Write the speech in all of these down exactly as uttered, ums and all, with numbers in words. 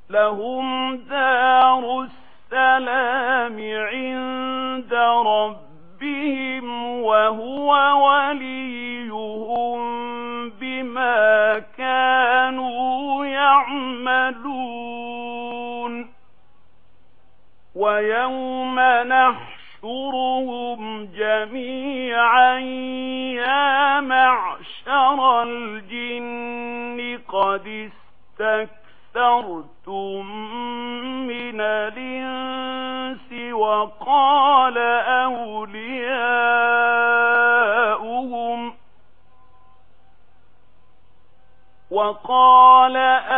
لهم دار السلام عند ربهم وهو وليهم بما كانوا يعملون ويوم نحشرهم جميعا يا معشر الجن قد استكثرتم من الإنس وقال أولياؤهم وقال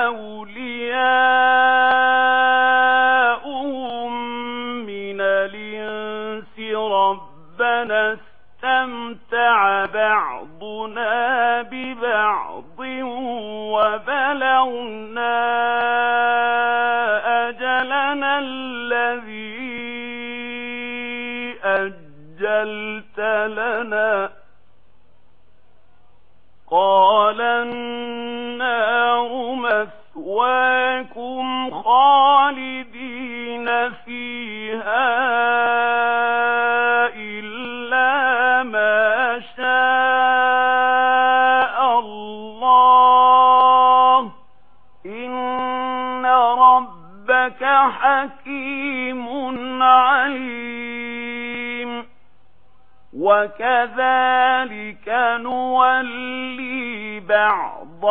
أولياؤهم من الإنس ربنا استمتع بعضنا ببعض وبلغنا أجلنا الذي أجلت لنا قال النار مثواكم خالدين فيها إلا ما شاء الله إن ربك حكيم عليم وكذلك نولي بعض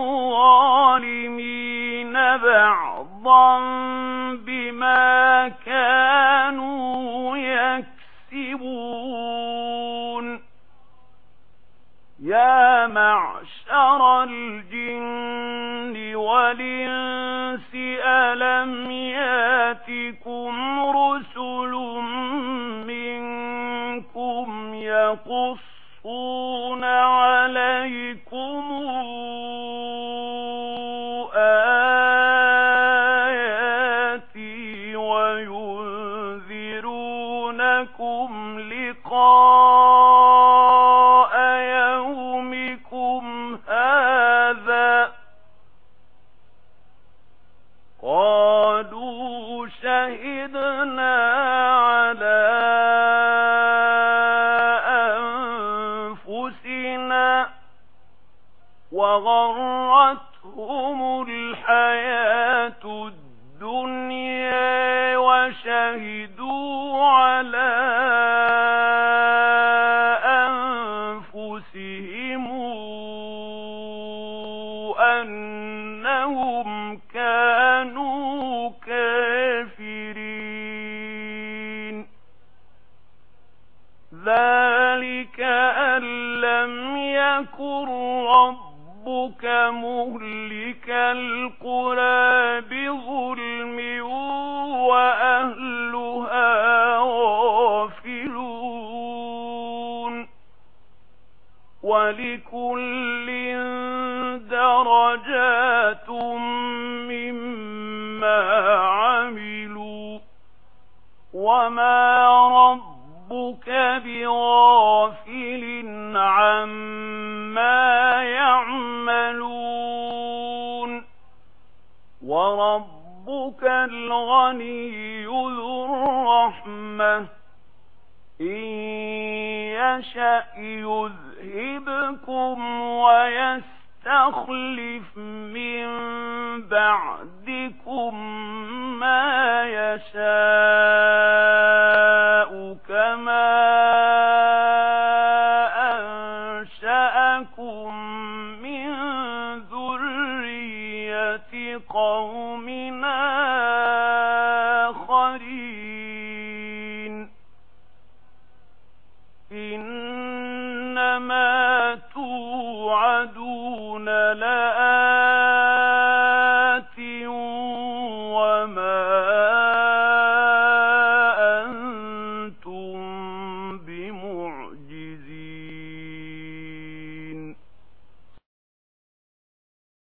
الظالمين بعضا بما كانوا يكسبون يا معشر الجن والإنس ألم ياتكم رسل منكم يقصون عليكم آياتي وينذرونكم لقاء يومكم هذا قالوا شهدنا على أنفسنا وغرتهم الحياة الدنيا وشهدوا على أنفسهم أنهم كانوا كافرين ذلك أن لم يكن ربك مهلك القرى بظلم وأهلها غافلون ولكل درجات مما عملوا وما ربك بغافل عما يعملون وربك الغني ذو الرحمة إن يشأ يذهبكم ويستخلف من بعدكم ما يشاء كما أنشأكم من ذرية قوم آخرين إنما توعدون لآت